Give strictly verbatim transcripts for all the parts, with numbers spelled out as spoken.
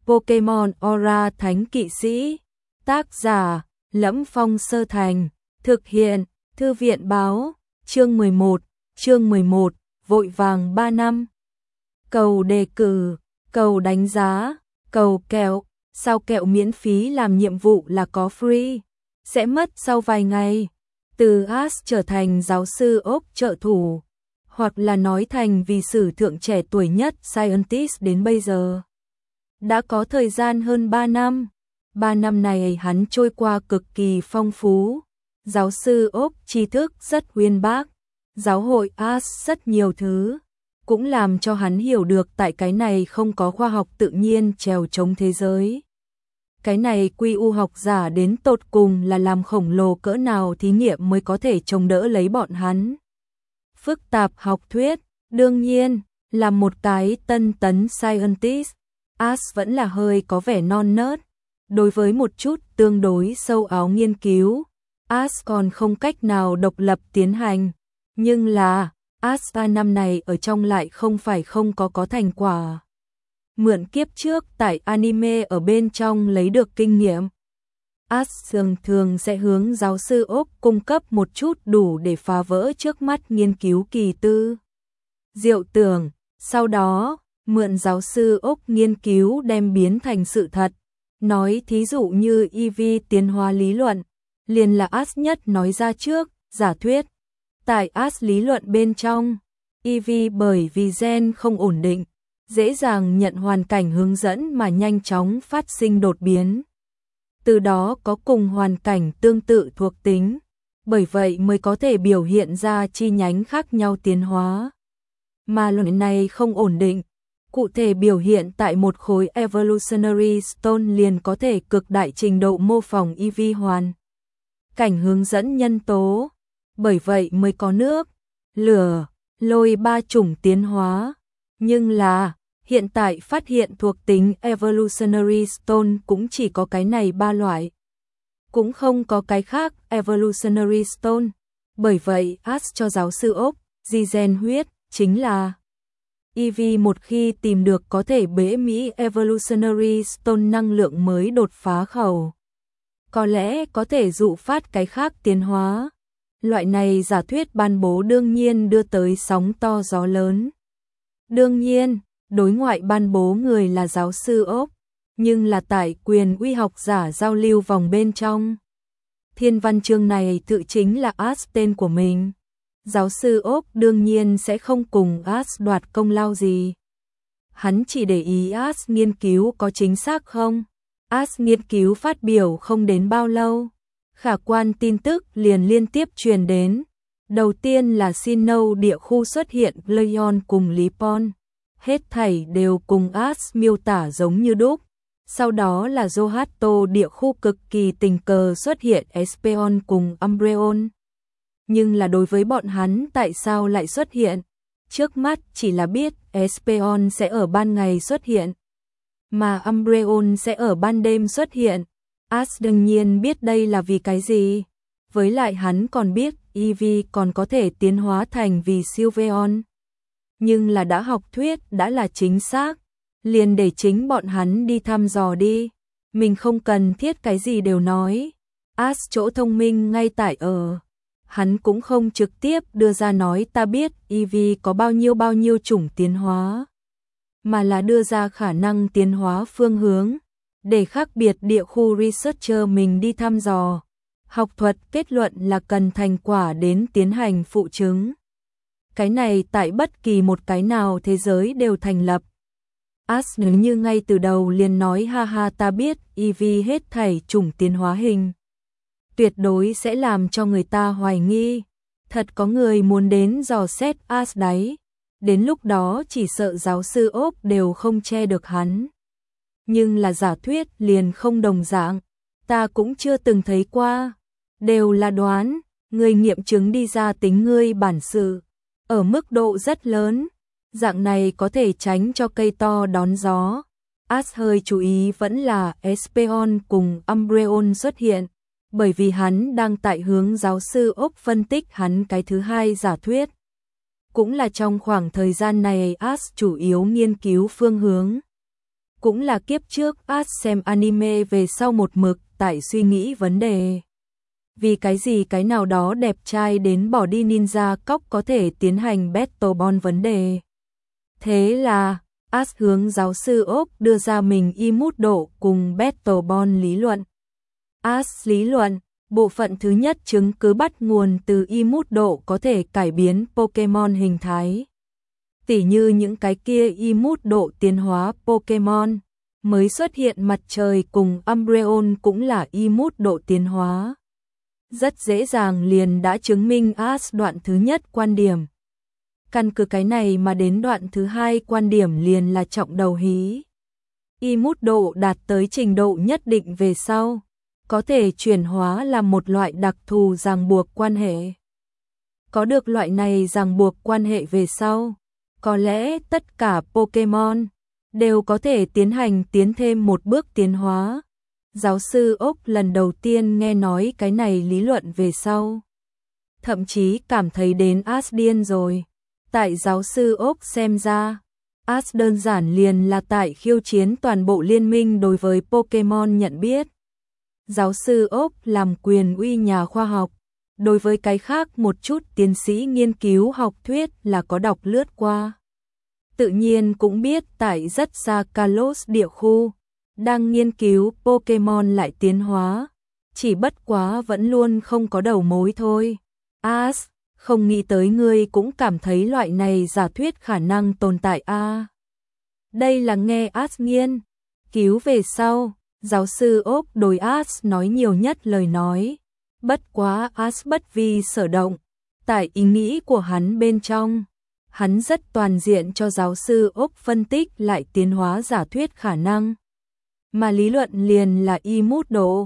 Pokemon Aura Thánh Kỵ Sĩ. Tác giả: Lẫm Phong Sơ Thành. Thực hiện: Thư viện báo. Chương mười một. Chương mười một. Vội vàng ba năm. Cầu đề cử, cầu đánh giá, cầu kẹo. Sao kẹo miễn phí làm nhiệm vụ là có free? Sẽ mất sau vài ngày. Từ Ash trở thành giáo sư ốc trợ thủ, hoặc là nói thành vì sử thượng trẻ tuổi nhất Scientist đến bây giờ. Đã có thời gian hơn ba năm. ba năm này hắn trôi qua cực kỳ phong phú. Giáo sư ốc tri thức rất uyên bác, giáo hội Ash rất nhiều thứ, cũng làm cho hắn hiểu được tại cái này không có khoa học tự nhiên trèo chống thế giới. Cái này quy u học giả đến tột cùng là làm khổng lồ cỡ nào thí nghiệm mới có thể chống đỡ lấy bọn hắn. Phức tạp học thuyết, đương nhiên, là một cái tân tấn scientist, Ash vẫn là hơi có vẻ non nớt. Đối với một chút tương đối sâu áo nghiên cứu, Ash còn không cách nào độc lập tiến hành. Nhưng là, Ash ba năm này ở trong lại không phải không có có thành quả. Mượn kiếp trước tại anime ở bên trong lấy được kinh nghiệm, Ash thường thường sẽ hướng giáo sư ốc cung cấp một chút đủ để phá vỡ trước mắt nghiên cứu kỳ tư diệu tưởng, sau đó mượn giáo sư ốc nghiên cứu đem biến thành sự thật. Nói thí dụ như e vê tiến hóa lý luận, liền là Ash nhất nói ra trước, giả thuyết. Tại Ash lý luận bên trong, e vê bởi vì gen không ổn định, dễ dàng nhận hoàn cảnh hướng dẫn mà nhanh chóng phát sinh đột biến. Từ đó có cùng hoàn cảnh tương tự thuộc tính, bởi vậy mới có thể biểu hiện ra chi nhánh khác nhau tiến hóa. Mà luận này không ổn định, cụ thể biểu hiện tại một khối Evolutionary Stone liền có thể cực đại trình độ mô phỏng e vê hoàn cảnh hướng dẫn nhân tố, bởi vậy mới có nước, lửa, lôi ba chủng tiến hóa. Nhưng là, hiện tại phát hiện thuộc tính Evolutionary Stone cũng chỉ có cái này ba loại. Cũng không có cái khác Evolutionary Stone. Bởi vậy, Ash cho giáo sư ốc, di gen huyết, chính là e vê một khi tìm được có thể bế Mỹ Evolutionary Stone năng lượng mới đột phá khẩu. Có lẽ có thể dụ phát cái khác tiến hóa. Loại này giả thuyết ban bố đương nhiên đưa tới sóng to gió lớn. Đương nhiên, đối ngoại ban bố người là giáo sư ốc, nhưng là tại quyền uy học giả giao lưu vòng bên trong. Thiên văn chương này tự chính là Ash tên của mình. Giáo sư ốc đương nhiên sẽ không cùng Ash đoạt công lao gì. Hắn chỉ để ý Ash nghiên cứu có chính xác không. Ash nghiên cứu phát biểu không đến bao lâu, khả quan tin tức liền liên tiếp truyền đến. Đầu tiên là Sinnoh địa khu xuất hiện Leon cùng Lipon. Hết thảy đều cùng Ash miêu tả giống như đúc. Sau đó là Johto địa khu cực kỳ tình cờ xuất hiện Espeon cùng Umbreon. Nhưng là đối với bọn hắn tại sao lại xuất hiện? Trước mắt chỉ là biết Espeon sẽ ở ban ngày xuất hiện, mà Umbreon sẽ ở ban đêm xuất hiện. Ash đương nhiên biết đây là vì cái gì. Với lại hắn còn biết e vê còn có thể tiến hóa thành vì Sylveon. Nhưng là đã học thuyết đã là chính xác, liền để chính bọn hắn đi thăm dò đi. Mình không cần thiết cái gì đều nói. Ash chỗ thông minh ngay tại ở. Hắn cũng không trực tiếp đưa ra nói ta biết e vê có bao nhiêu bao nhiêu chủng tiến hóa, mà là đưa ra khả năng tiến hóa phương hướng, để khác biệt địa khu researcher mình đi thăm dò. Học thuật kết luận là cần thành quả đến tiến hành phụ chứng. Cái này tại bất kỳ một cái nào thế giới đều thành lập. Ash nếu như ngay từ đầu liền nói ha ha ta biết e vê hết thảy chủng tiến hóa hình, tuyệt đối sẽ làm cho người ta hoài nghi. Thật có người muốn đến dò xét Ash đấy. Đến lúc đó chỉ sợ giáo sư ốc đều không che được hắn. Nhưng là giả thuyết liền không đồng dạng. Ta cũng chưa từng thấy qua. Đều là đoán, người nghiệm chứng đi ra tính ngươi bản sự. Ở mức độ rất lớn. Dạng này có thể tránh cho cây to đón gió. Ash hơi chú ý vẫn là Espeon cùng Umbreon xuất hiện. Bởi vì hắn đang tại hướng giáo sư ốc phân tích hắn cái thứ hai giả thuyết. Cũng là trong khoảng thời gian này Ash chủ yếu nghiên cứu phương hướng. cũng là kiếp trước Ash xem anime về sau một mực tại suy nghĩ vấn đề. Vì cái gì cái nào đó đẹp trai đến bỏ đi ninja cóc có thể tiến hành Battle Bond vấn đề. Thế là, Ash hướng giáo sư Oak đưa ra mình y mút độ cùng Battle Bond lý luận. Ash lý luận, bộ phận thứ nhất chứng cứ bắt nguồn từ y mút độ có thể cải biến Pokemon hình thái. Tỉ như những cái kia y mút độ tiến hóa Pokemon, mới xuất hiện mặt trời cùng Umbreon cũng là y mút độ tiến hóa. Rất dễ dàng liền đã chứng minh Ash đoạn thứ nhất quan điểm. Căn cứ cái này mà đến đoạn thứ hai quan điểm liền là trọng đầu hí. Y mút độ đạt tới trình độ nhất định về sau, có thể chuyển hóa làm một loại đặc thù ràng buộc quan hệ. Có được loại này ràng buộc quan hệ về sau, có lẽ tất cả Pokemon đều có thể tiến hành tiến thêm một bước tiến hóa. Giáo sư Oak lần đầu tiên nghe nói cái này lý luận về sau, thậm chí cảm thấy đến Ash điên rồi. Tại giáo sư Oak xem ra, Ash đơn giản liền là tại khiêu chiến toàn bộ liên minh đối với Pokemon nhận biết. Giáo sư Oak làm quyền uy nhà khoa học, đối với cái khác một chút tiến sĩ nghiên cứu học thuyết là có đọc lướt qua. Tự nhiên cũng biết tại rất xa Kalos địa khu, đang nghiên cứu Pokemon lại tiến hóa, chỉ bất quá vẫn luôn không có đầu mối thôi. Ash, không nghĩ tới ngươi cũng cảm thấy loại này giả thuyết khả năng tồn tại a. À. Đây là nghe Ash nghiên cứu về sau, giáo sư Oak đối Ash nói nhiều nhất lời nói. Bất quá Ash bất vi sở động, tại ý nghĩ của hắn bên trong, hắn rất toàn diện cho giáo sư Oak phân tích lại tiến hóa giả thuyết khả năng. Mà lý luận liền là y mút độ.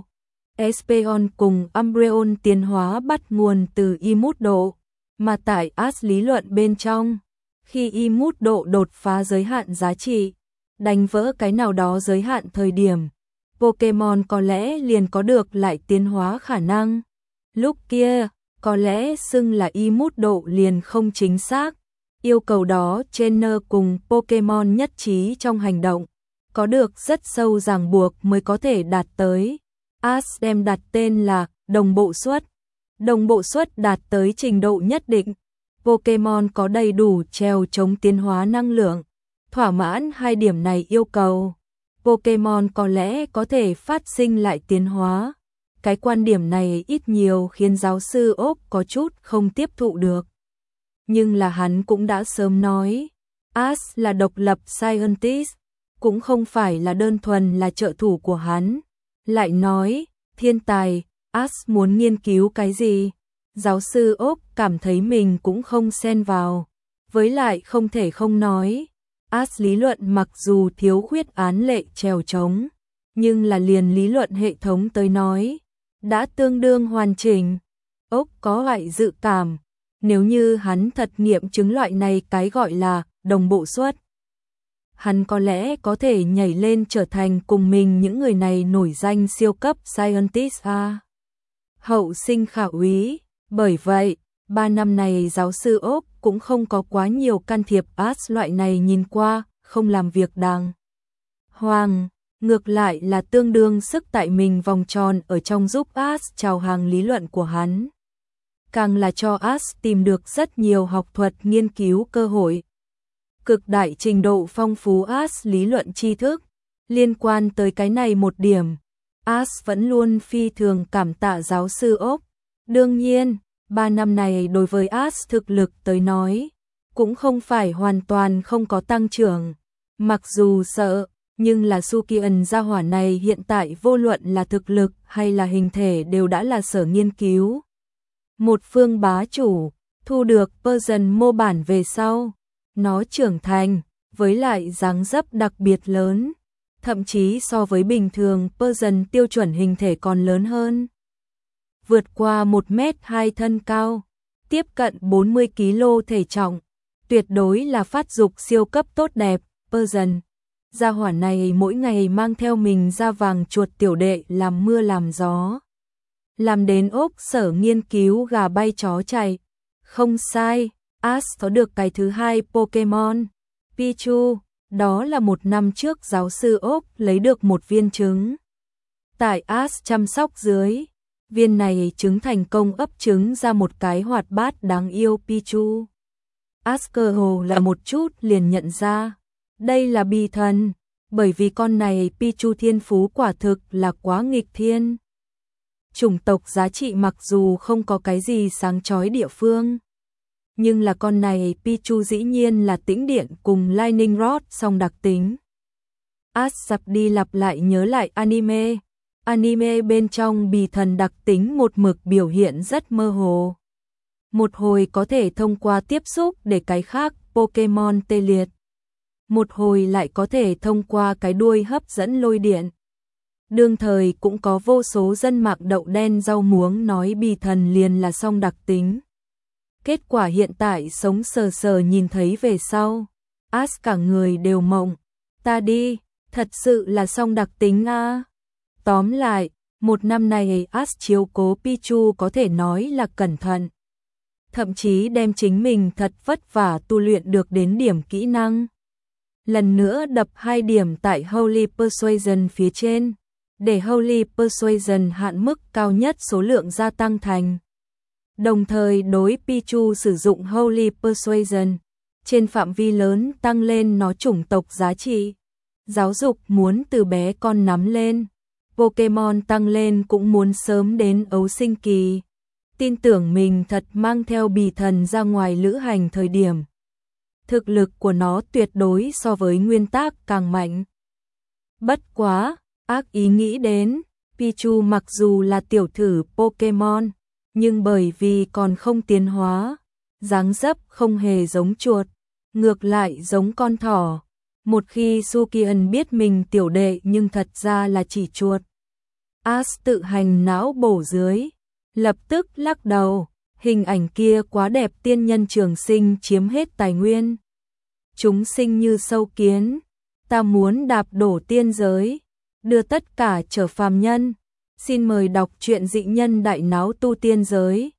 Espeon cùng Umbreon tiến hóa bắt nguồn từ y mút độ, mà tại Ash lý luận bên trong, khi y mút độ đột phá giới hạn giá trị, đánh vỡ cái nào đó giới hạn thời điểm, Pokemon có lẽ liền có được lại tiến hóa khả năng. Lúc kia, có lẽ xưng là y mút độ liền không chính xác. Yêu cầu đó trainer cùng Pokemon nhất trí trong hành động, có được rất sâu ràng buộc mới có thể đạt tới. Ash đem đặt tên là đồng bộ suất. Đồng bộ suất đạt tới trình độ nhất định, Pokemon có đầy đủ treo chống tiến hóa năng lượng, thỏa mãn hai điểm này yêu cầu, Pokemon có lẽ có thể phát sinh lại tiến hóa. Cái quan điểm này ít nhiều khiến giáo sư Oak có chút không tiếp thụ được. Nhưng là hắn cũng đã sớm nói, Ash là độc lập scientist, cũng không phải là đơn thuần là trợ thủ của hắn. Lại nói, thiên tài, Ash muốn nghiên cứu cái gì? Giáo sư Oak cảm thấy mình cũng không xen vào. Với lại không thể không nói, Ash lý luận mặc dù thiếu khuyết án lệ trèo trống, nhưng là liền lý luận hệ thống tới nói, đã tương đương hoàn chỉnh. Oak có loại dự cảm, nếu như hắn thật nghiệm chứng loại này cái gọi là đồng bộ suất, hắn có lẽ có thể nhảy lên trở thành cùng mình những người này nổi danh siêu cấp scientist a. Hậu sinh khả úy, bởi vậy, ba năm này giáo sư Oak cũng không có quá nhiều can thiệp Ash loại này nhìn qua, không làm việc đàng hoàng, ngược lại là tương đương sức tại mình vòng tròn ở trong giúp Ash chào hàng lý luận của hắn. Càng là cho Ash tìm được rất nhiều học thuật nghiên cứu cơ hội. Cực đại trình độ phong phú Ash lý luận tri thức, liên quan tới cái này một điểm, Ash vẫn luôn phi thường cảm tạ giáo sư Oak. Đương nhiên, ba năm này đối với Ash thực lực tới nói, cũng không phải hoàn toàn không có tăng trưởng. Mặc dù sợ, nhưng là Sukian gia hỏa này hiện tại vô luận là thực lực hay là hình thể đều đã là sở nghiên cứu. Một phương bá chủ, thu được version mô bản về sau, nó trưởng thành, với lại dáng dấp đặc biệt lớn, thậm chí so với bình thường version tiêu chuẩn hình thể còn lớn hơn. Vượt qua một mét hai thân cao, tiếp cận bốn mươi ki lô gam thể trọng, tuyệt đối là phát dục siêu cấp tốt đẹp, version. Gia hỏa này mỗi ngày mang theo mình ra vàng chuột tiểu đệ làm mưa làm gió. Làm đến Oak sở nghiên cứu gà bay chó chạy. Không sai, Ash có được cái thứ hai Pokemon, Pichu, Đó là một năm trước giáo sư Ốc lấy được một viên trứng. Tại Ash chăm sóc dưới, viên này trứng thành công ấp trứng ra một cái hoạt bát đáng yêu Pichu. Ash cơ hồ là một chút liền nhận ra, đây là bì thần, bởi vì con này Pichu thiên phú quả thực là quá nghịch thiên. Chủng tộc giá trị mặc dù không có cái gì sáng chói địa phương, nhưng là con này Pichu dĩ nhiên là tĩnh điện cùng Lightning Rod song đặc tính. Ash lặp đi lặp lại nhớ lại anime. Anime bên trong bì thần đặc tính một mực biểu hiện rất mơ hồ. Một hồi có thể thông qua tiếp xúc để cái khác Pokemon tê liệt. Một hồi lại có thể thông qua cái đuôi hấp dẫn lôi điện. Đương thời cũng có vô số dân mạng đậu đen rau muống nói bì thần liền là song đặc tính. Kết quả hiện tại sống sờ sờ nhìn thấy về sau, Ash cả người đều mộng. Ta đi, thật sự là song đặc tính a. Tóm lại, một năm này Ash chiếu cố Pichu có thể nói là cẩn thận. Thậm chí đem chính mình thật vất vả tu luyện được đến điểm kỹ năng. Lần nữa đập hai điểm tại Holy Persuasion phía trên, để Holy Persuasion hạn mức cao nhất số lượng gia tăng thành. Đồng thời đối Pichu sử dụng Holy Persuasion, trên phạm vi lớn tăng lên nó chủng tộc giá trị. Giáo dục muốn từ bé con nắm lên, Pokemon tăng lên cũng muốn sớm đến ấu sinh kỳ. Tin tưởng mình thật mang theo bì thần ra ngoài lữ hành thời điểm. Thực lực của nó tuyệt đối so với nguyên tắc càng mạnh. Bất quá, ác ý nghĩ đến, Pichu mặc dù là tiểu thử Pokemon, nhưng bởi vì còn không tiến hóa, dáng dấp không hề giống chuột, ngược lại giống con thỏ. Một khi Sukian biết mình tiểu đệ nhưng thật ra là chỉ chuột. Ash tự hành não bổ dưới, lập tức lắc đầu, hình ảnh kia quá đẹp, tiên nhân trường sinh chiếm hết tài nguyên. Chúng sinh như sâu kiến, ta muốn đạp đổ tiên giới, đưa tất cả trở phàm nhân. Xin mời đọc truyện Dị Nhân Đại Náo Tu Tiên Giới.